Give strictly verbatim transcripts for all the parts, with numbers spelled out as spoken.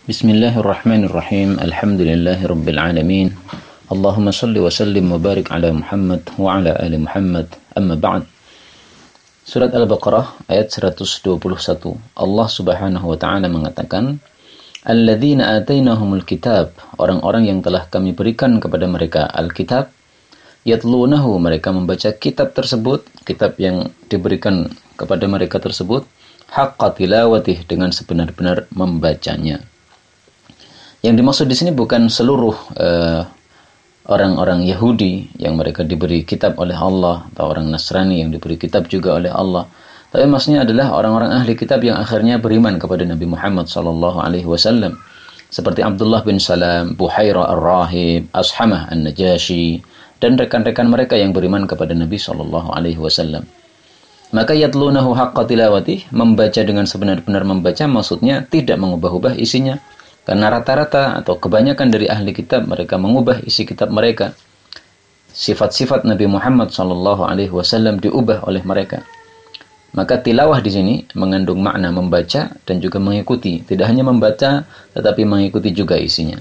Bismillahirrahmanirrahim. Alhamdulillahirabbil alamin. Allahumma shalli wa sallim wa barik ala Muhammad wa ala ali Muhammad. Amma ba'd. Surat Al-Baqarah ayat seratus dua puluh satu. Allah Subhanahu wa taala mengatakan, "Alladzina atainahumul kitab", orang-orang yang telah kami berikan kepada mereka Alkitab, yatlunahu, mereka membaca kitab tersebut, kitab yang diberikan kepada mereka tersebut, haqqa tilawatih, dengan sebenar-benar membacanya. Yang dimaksud di sini bukan seluruh uh, orang-orang Yahudi yang mereka diberi kitab oleh Allah, atau orang Nasrani yang diberi kitab juga oleh Allah. Tapi maksudnya adalah orang-orang ahli kitab yang akhirnya beriman kepada Nabi Muhammad sallallahu alaihi wasallam. Seperti Abdullah bin Salam, Buhaira ar-Rahib, Ashamah an-Najashi, dan rekan-rekan mereka yang beriman kepada Nabi sallallahu alaihi wasallam. Maka yatlunahu haqqa tilawatih, membaca dengan sebenar-benar membaca, maksudnya tidak mengubah-ubah isinya. Karena rata-rata atau kebanyakan dari ahli kitab mereka mengubah isi kitab mereka. Sifat-sifat Nabi Muhammad sallallahu alaihi wasallam diubah oleh mereka. Maka tilawah di sini mengandung makna membaca dan juga mengikuti. Tidak hanya membaca tetapi mengikuti juga isinya.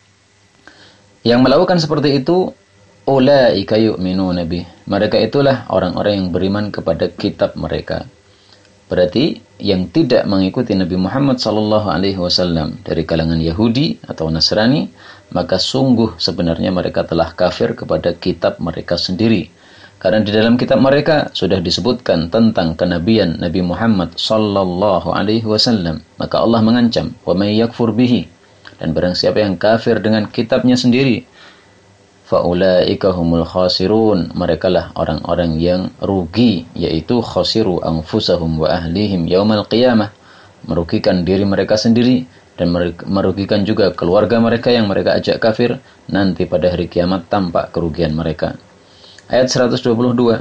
Yang melakukan seperti itu, ulaika yu'minuna bih, mereka itulah orang-orang yang beriman kepada kitab mereka. Berarti yang tidak mengikuti Nabi Muhammad sallallahu alaihi wasallam dari kalangan Yahudi atau Nasrani, maka sungguh sebenarnya mereka telah kafir kepada kitab mereka sendiri. Karena di dalam kitab mereka sudah disebutkan tentang kenabian Nabi Muhammad sallallahu alaihi wasallam. Maka Allah mengancam, "Wa may yakfur bihi", dan barang siapa yang kafir dengan kitabnya sendiri, faulaika humul khasirun, merekalah orang-orang yang rugi, yaitu khasiru anfusahum wa ahlihim yaumal qiyamah, merugikan diri mereka sendiri dan merugikan juga keluarga mereka yang mereka ajak kafir, nanti pada hari kiamat tampak kerugian mereka. Ayat seratus dua puluh dua.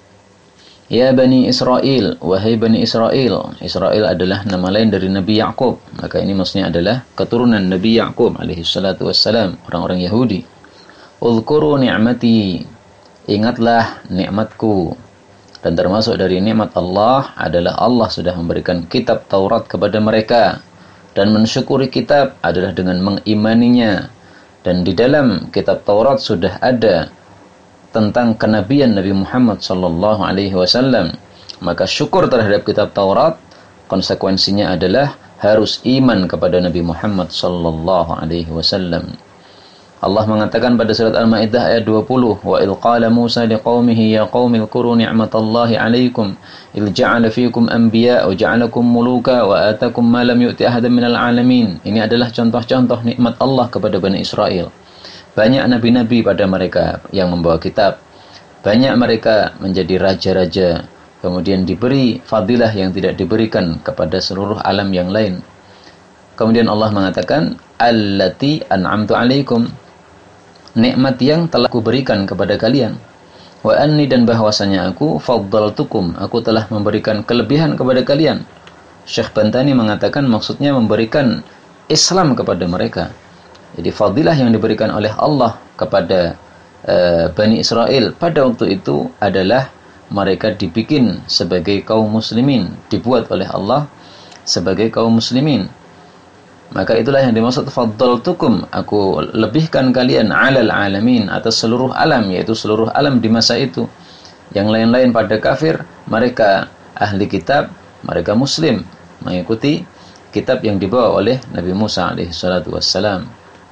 Ya Bani Israel, wahai Bani Israel. Israel adalah nama lain dari Nabi Ya'qub, maka ini maksudnya adalah keturunan Nabi Ya'qub alaihi salatu wassalam, orang-orang Yahudi. Uzkuru ni'mati, ingatlah nikmatku. Dan termasuk dari nikmat Allah adalah Allah sudah memberikan kitab Taurat kepada mereka, dan mensyukuri kitab adalah dengan mengimaninya. Dan di dalam kitab Taurat sudah ada tentang kenabian Nabi Muhammad sallallahu alaihi wasallam. Maka syukur terhadap kitab Taurat konsekuensinya adalah harus iman kepada Nabi Muhammad sallallahu alaihi wasallam. Allah mengatakan pada surat Al-Maidah ayat dua puluh, "Wa idh qala Musa liqaumihi ya qaumi dzkuru ni'matallahi 'alaikum idh ja'ala fiikum anbiya'a wa ja'alakum muluka wa atakum ma lam yu'ti ahadan minal 'alamin." Ini adalah contoh-contoh nikmat Allah kepada Bani Israel. Banyak nabi-nabi pada mereka yang membawa kitab. Banyak mereka menjadi raja-raja, kemudian diberi fadilah yang tidak diberikan kepada seluruh alam yang lain. Kemudian Allah mengatakan, "Allati an'amtu 'alaikum", nikmat yang telah aku berikan kepada kalian. Wa anni, dan bahwasanya aku faddaltukum, aku telah memberikan kelebihan kepada kalian. Syekh Bantani mengatakan maksudnya memberikan Islam kepada mereka. Jadi fadilah yang diberikan oleh Allah kepada uh, Bani Israel pada waktu itu adalah mereka dibikin sebagai kaum muslimin, dibuat oleh Allah sebagai kaum muslimin. Maka itulah yang dimaksud faddaltukum, aku lebihkan kalian alal alamin, atas seluruh alam, yaitu seluruh alam di masa itu. Yang lain-lain pada kafir, mereka ahli kitab, mereka muslim, mengikuti kitab yang dibawa oleh Nabi Musa alaihi salatu wassalam.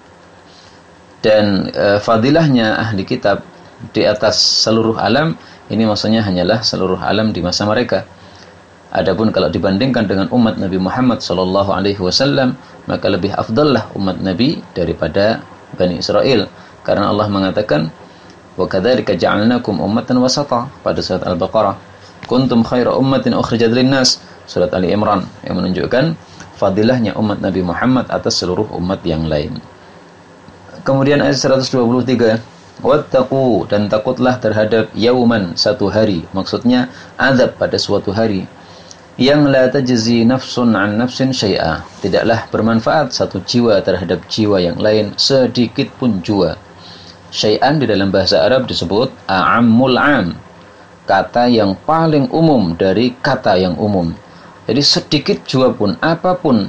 Dan e, fadilahnya ahli kitab di atas seluruh alam, ini maksudnya hanyalah seluruh alam di masa mereka. Adapun kalau dibandingkan dengan umat Nabi Muhammad sallallahu alaihi wasallam, maka lebih afdallah umat Nabi daripada Bani Israel. Karena Allah mengatakan, "Wa kadzalika ja'alnakum ummatan wasata" pada surat Al-Baqarah. "Kuntum khaira ummatin ukhrijat lin-nas", surat Ali Imran, yang menunjukkan fadilahnya umat Nabi Muhammad atas seluruh umat yang lain. Kemudian ayat seratus dua puluh tiga, "Wattaqu", dan takutlah terhadap yauman, satu hari, maksudnya azab pada suatu hari, yang la tajzi nafsun an nafsin syai'a, tidaklah bermanfaat satu jiwa terhadap jiwa yang lain sedikit pun jua. Syai'an di dalam bahasa Arab disebut a'ammul 'am, kata yang paling umum dari kata yang umum. Jadi sedikit jua pun, apapun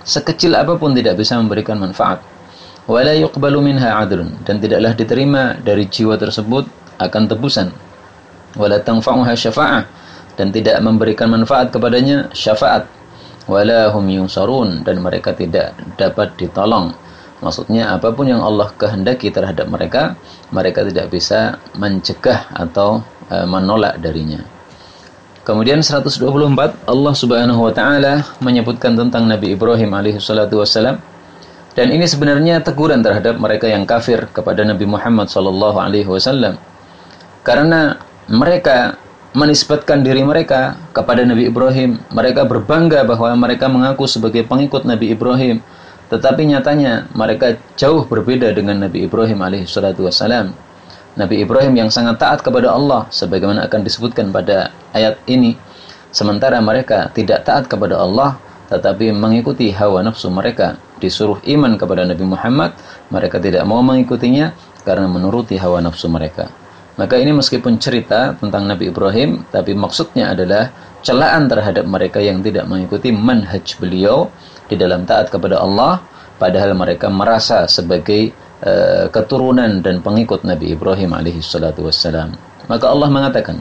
sekecil apapun tidak bisa memberikan manfaat. Wala yuqbalu minha 'adlun, dan tidaklah diterima dari jiwa tersebut akan tebusan. Wala tanfa'uha syafa'ah, dan tidak memberikan manfaat kepadanya syafaat. Wala hum yunsarun, dan mereka tidak dapat ditolong. Maksudnya apapun yang Allah kehendaki terhadap mereka, mereka tidak bisa mencegah atau e, menolak darinya. Kemudian seratus dua puluh empat, Allah Subhanahu wa taala menyebutkan tentang Nabi Ibrahim alaihi salatu wassalam, dan ini sebenarnya teguran terhadap mereka yang kafir kepada Nabi Muhammad sallallahu alaihi wasallam. Karena mereka menisbatkan diri mereka kepada Nabi Ibrahim, mereka berbangga bahwa mereka mengaku sebagai pengikut Nabi Ibrahim, tetapi nyatanya mereka jauh berbeda dengan Nabi Ibrahim alaihi salatu wassalam. Nabi Ibrahim yang sangat taat kepada Allah, sebagaimana akan disebutkan pada ayat ini, sementara mereka tidak taat kepada Allah, tetapi mengikuti hawa nafsu mereka. Disuruh iman kepada Nabi Muhammad, mereka tidak mau mengikutinya karena menuruti hawa nafsu mereka. Maka ini meskipun cerita tentang Nabi Ibrahim, tapi maksudnya adalah celaan terhadap mereka yang tidak mengikuti manhaj beliau di dalam taat kepada Allah, padahal mereka merasa sebagai uh, keturunan dan pengikut Nabi Ibrahim alaihi salatu wassalam. Maka Allah mengatakan,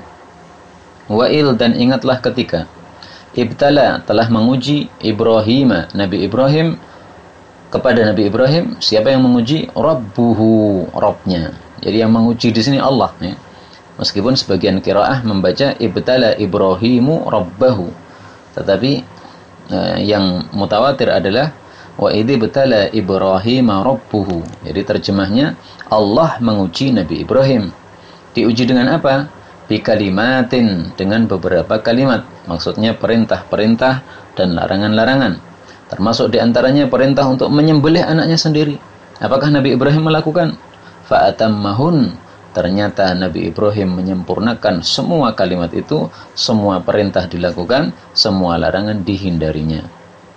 wa'il, dan ingatlah ketika ibtala, telah menguji Ibrahim, Nabi Ibrahim, kepada Nabi Ibrahim, siapa yang menguji? Rabbuhu, Rabbnya. Jadi yang menguji di sini Allah, ya. Meskipun sebagian qiraah membaca ibtala Ibrahimu rabbahu, tetapi eh, yang mutawatir adalah wa idh ibtala Ibrahima rabbuhu. Jadi terjemahnya Allah menguji Nabi Ibrahim. Diuji dengan apa? Bi kalimatin, dengan beberapa kalimat. Maksudnya perintah-perintah dan larangan-larangan. Termasuk diantaranya perintah untuk menyembelih anaknya sendiri. Apakah Nabi Ibrahim melakukan? Fa'atammahun, ternyata Nabi Ibrahim menyempurnakan semua kalimat itu, semua perintah dilakukan, semua larangan dihindarinya.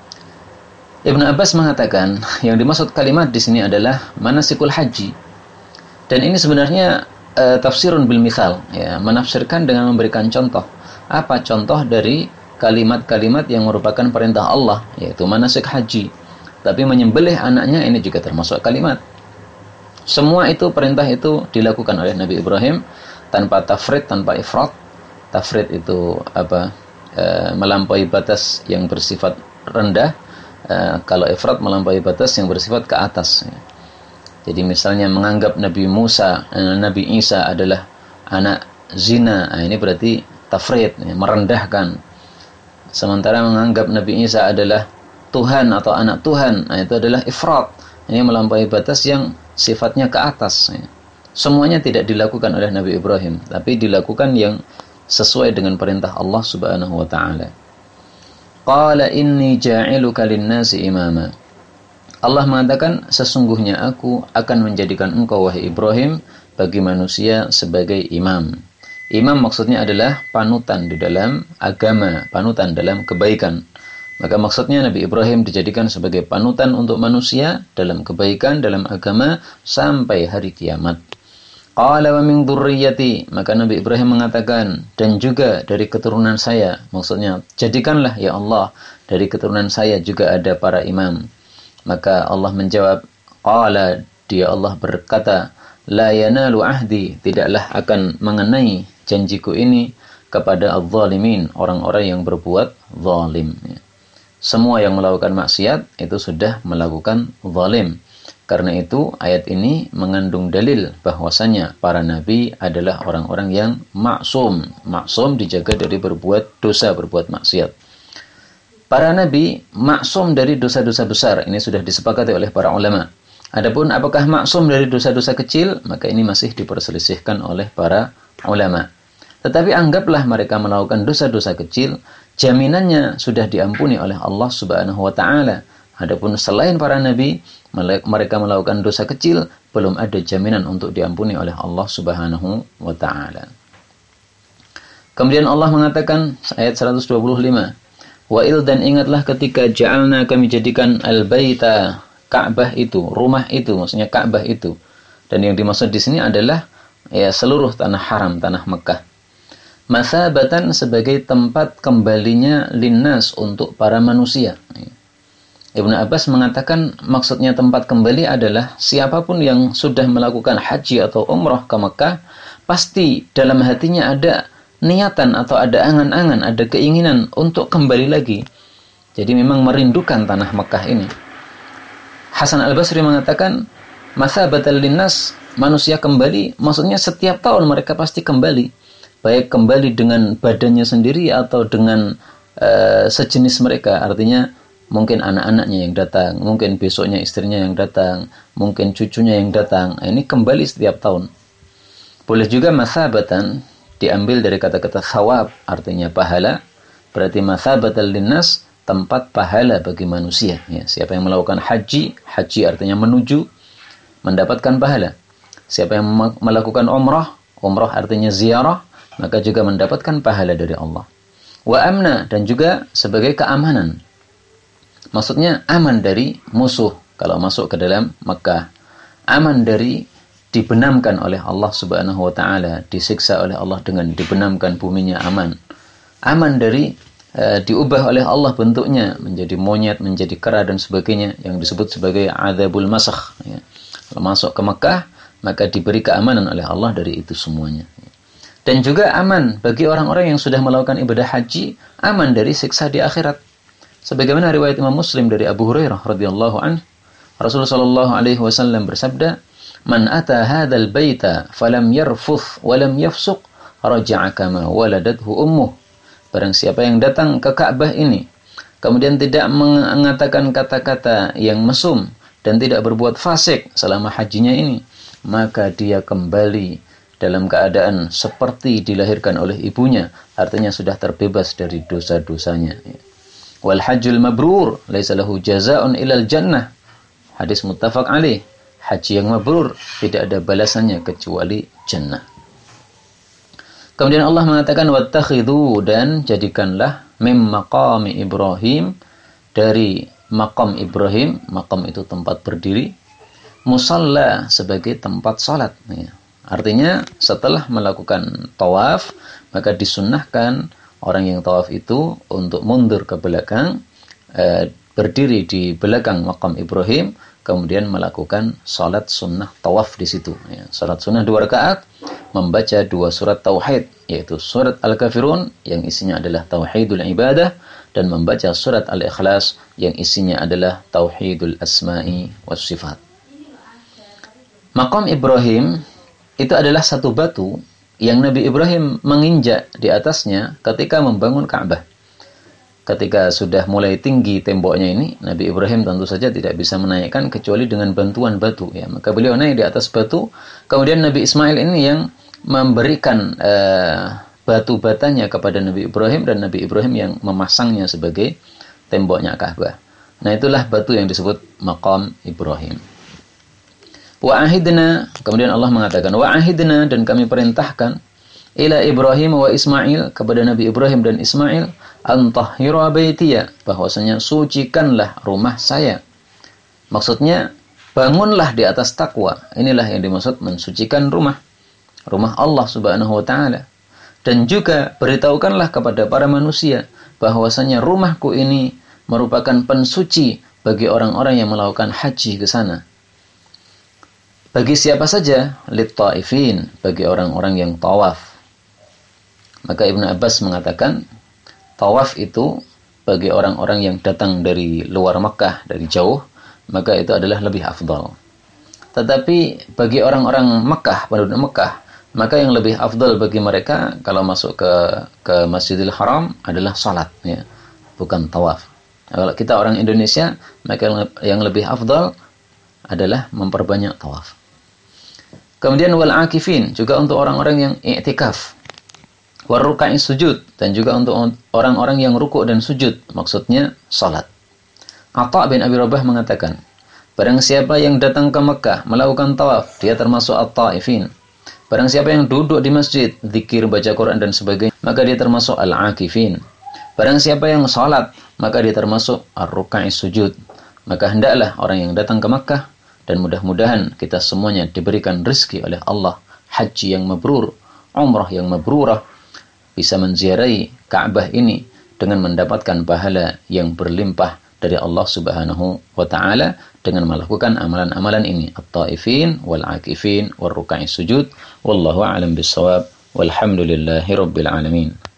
Ibnu Abbas mengatakan, yang dimaksud kalimat di sini adalah manasikul haji. Dan ini sebenarnya e, tafsirun bil mithal, ya, menafsirkan dengan memberikan contoh. Apa contoh dari kalimat-kalimat yang merupakan perintah Allah, yaitu manasik haji. Tapi menyembelih anaknya ini juga termasuk kalimat. Semua itu, perintah itu dilakukan oleh Nabi Ibrahim tanpa tafrid, tanpa ifrat. Tafrid itu apa? E, melampaui batas yang bersifat rendah. E, kalau ifrat melampaui batas yang bersifat ke atas. Jadi misalnya menganggap Nabi Musa, e, Nabi Isa adalah anak zina, nah, ini berarti tafrid, ya, merendahkan. Sementara menganggap Nabi Isa adalah Tuhan atau anak Tuhan, nah, itu adalah ifrat. Ini melampaui batas yang sifatnya ke atas. Ya. Semuanya tidak dilakukan oleh Nabi Ibrahim, tapi dilakukan yang sesuai dengan perintah Allah Subhanahu wa taala. Qala inni ja'iluka lin-nasi imama. Allah mengatakan, sesungguhnya aku akan menjadikan engkau wahai Ibrahim bagi manusia sebagai imam. Imam maksudnya adalah panutan di dalam agama, panutan dalam kebaikan. Maka maksudnya Nabi Ibrahim dijadikan sebagai panutan untuk manusia dalam kebaikan, dalam agama, sampai hari kiamat. Qala wa min dzurriyyati, maka Nabi Ibrahim mengatakan, dan juga dari keturunan saya. Maksudnya, jadikanlah ya Allah, dari keturunan saya juga ada para imam. Maka Allah menjawab, qala, dia Allah berkata, la yanalu ahdi, tidaklah akan mengenai janjiku ini kepada adh-dhalimin, orang-orang yang berbuat zalim. Semua yang melakukan maksiat itu sudah melakukan zalim. Karena itu ayat ini mengandung dalil bahwasanya para nabi adalah orang-orang yang maksum. Maksum dijaga dari berbuat dosa, berbuat maksiat. Para nabi maksum dari dosa-dosa besar. Ini sudah disepakati oleh para ulama. Adapun apakah maksum dari dosa-dosa kecil, maka ini masih diperselisihkan oleh para ulama. Tetapi anggaplah mereka melakukan dosa-dosa kecil, jaminannya sudah diampuni oleh Allah Subhanahu wa taala. Adapun selain para nabi, mereka melakukan dosa kecil, belum ada jaminan untuk diampuni oleh Allah Subhanahu wa taala. Kemudian Allah mengatakan ayat seratus dua puluh lima, "Wa'il, dan ingatlah ketika ja'alna, kami jadikan al-baita, Ka'bah itu, rumah itu, maksudnya Ka'bah itu." Dan yang dimaksud di sini adalah ya seluruh tanah haram, tanah Mekah. Masabatan, sebagai tempat kembalinya linnas, untuk para manusia. Ibnu Abbas mengatakan maksudnya tempat kembali adalah siapapun yang sudah melakukan haji atau umrah ke Mekah, pasti dalam hatinya ada niatan atau ada angan-angan, ada keinginan untuk kembali lagi. Jadi memang merindukan tanah Mekah ini. Hasan Al-Basri mengatakan, mathabatal linnas, manusia kembali, maksudnya setiap tahun mereka pasti kembali. Baik kembali dengan badannya sendiri atau dengan uh, sejenis mereka, artinya mungkin anak-anaknya yang datang, mungkin besoknya istrinya yang datang, mungkin cucunya yang datang. Ini kembali setiap tahun. Boleh juga mathabatan, diambil dari kata-kata thawab, artinya pahala. Berarti mathabatal linnas, tempat pahala bagi manusia. Ya, siapa yang melakukan haji, haji artinya menuju, mendapatkan pahala. Siapa yang melakukan umrah, umrah artinya ziarah, maka juga mendapatkan pahala dari Allah. Wa amna, dan juga sebagai keamanan. Maksudnya aman dari musuh kalau masuk ke dalam Mekah. Aman dari dibenamkan oleh Allah Subhanahu wa taala, disiksa oleh Allah dengan dibenamkan buminya, aman. Aman dari uh, diubah oleh Allah bentuknya menjadi monyet, menjadi kera dan sebagainya yang disebut sebagai adzabul masakh, ya. Kalau masuk ke Mekah, maka diberi keamanan oleh Allah dari itu semuanya. Dan juga aman bagi orang-orang yang sudah melakukan ibadah haji, aman dari siksa di akhirat. Sebagaimana riwayat Imam Muslim dari Abu Hurairah radhiyallahu anhu, Rasulullah sallallahu alaihi wasallam bersabda, "Man ata hadzal baita falam yarfuth wa lam yafsuq, raja'a kama waladathu ummuh." Barang siapa yang datang ke Ka'bah ini, kemudian tidak mengatakan kata-kata yang mesum dan tidak berbuat fasik selama hajinya ini, maka dia kembali dalam keadaan seperti dilahirkan oleh ibunya, artinya sudah terbebas dari dosa-dosanya. Wal hajjul mabrur laisa lahu jazaa'un ilal jannah. Hadis muttafaq alaih. Haji yang mabrur tidak ada balasannya kecuali jannah. Kemudian Allah mengatakan wattakhidhu, dan jadikanlah mim maqami Ibrahim, dari maqam Ibrahim, maqam itu tempat berdiri, musalla, sebagai tempat salat. Ya. Artinya setelah melakukan tawaf, maka disunnahkan orang yang tawaf itu untuk mundur ke belakang, eh, berdiri di belakang makam Ibrahim, kemudian melakukan salat sunnah tawaf di situ. Ya, salat sunnah dua rakaat, membaca dua surat tauhid, yaitu surat Al-Kafirun yang isinya adalah tauhidul ibadah, dan membaca surat Al-Ikhlas yang isinya adalah tauhidul asma'i was sifat. Makam Ibrahim itu adalah satu batu yang Nabi Ibrahim menginjak di atasnya ketika membangun Ka'bah. Ketika sudah mulai tinggi temboknya ini, Nabi Ibrahim tentu saja tidak bisa menaikkan kecuali dengan bantuan batu. Ya, maka beliau naik di atas batu. Kemudian Nabi Ismail ini yang memberikan uh, batu batanya kepada Nabi Ibrahim, dan Nabi Ibrahim yang memasangnya sebagai temboknya Ka'bah. Nah, itulah batu yang disebut Maqam Ibrahim. Wa ahidna, kemudian Allah mengatakan wa ahidna, dan kami perintahkan ila Ibrahim wa Ismail, kepada Nabi Ibrahim dan Ismail, antahhira baitiya, bahwasanya sucikanlah rumah saya. Maksudnya bangunlah di atas takwa. Inilah yang dimaksud mensucikan rumah, rumah Allah Subhanahu wa taala. Dan juga beritahukanlah kepada para manusia bahwasanya rumahku ini merupakan pensuci bagi orang-orang yang melakukan haji ke sana. Bagi siapa saja? Lit-ta'ifin, bagi orang-orang yang tawaf. Maka Ibnu Abbas mengatakan, tawaf itu bagi orang-orang yang datang dari luar Makkah, dari jauh, maka itu adalah lebih afdal. Tetapi bagi orang-orang Makkah, penduduk Makkah, maka yang lebih afdal bagi mereka kalau masuk ke ke Masjidil Haram adalah salat, ya, bukan tawaf. Kalau kita orang Indonesia, maka yang lebih afdal adalah memperbanyak tawaf. Kemudian wal akifin, juga untuk orang-orang yang i'tikaf. War ruka'is sujud, dan juga untuk orang-orang yang rukuk dan sujud, maksudnya salat. Atha bin Abi Rabah mengatakan, barang siapa yang datang ke Mekah melakukan tawaf, dia termasuk at-ta'ifin. Barang siapa yang duduk di masjid, zikir, baca Quran dan sebagainya, maka dia termasuk al-akifin. Barang siapa yang salat, maka dia termasuk ar-ruka'is sujud. Maka hendaklah orang yang datang ke Mekah, dan mudah-mudahan kita semuanya diberikan rezeki oleh Allah, haji yang mabrur, umrah yang mabrurah, bisa menziarahi Ka'bah ini dengan mendapatkan pahala yang berlimpah dari Allah Subhanahu wa taala dengan melakukan amalan-amalan ini, at-taifin wal akifin wal ruk'i sujud. Wallahu a'lam bissawab. Walhamdulillahirabbil alamin.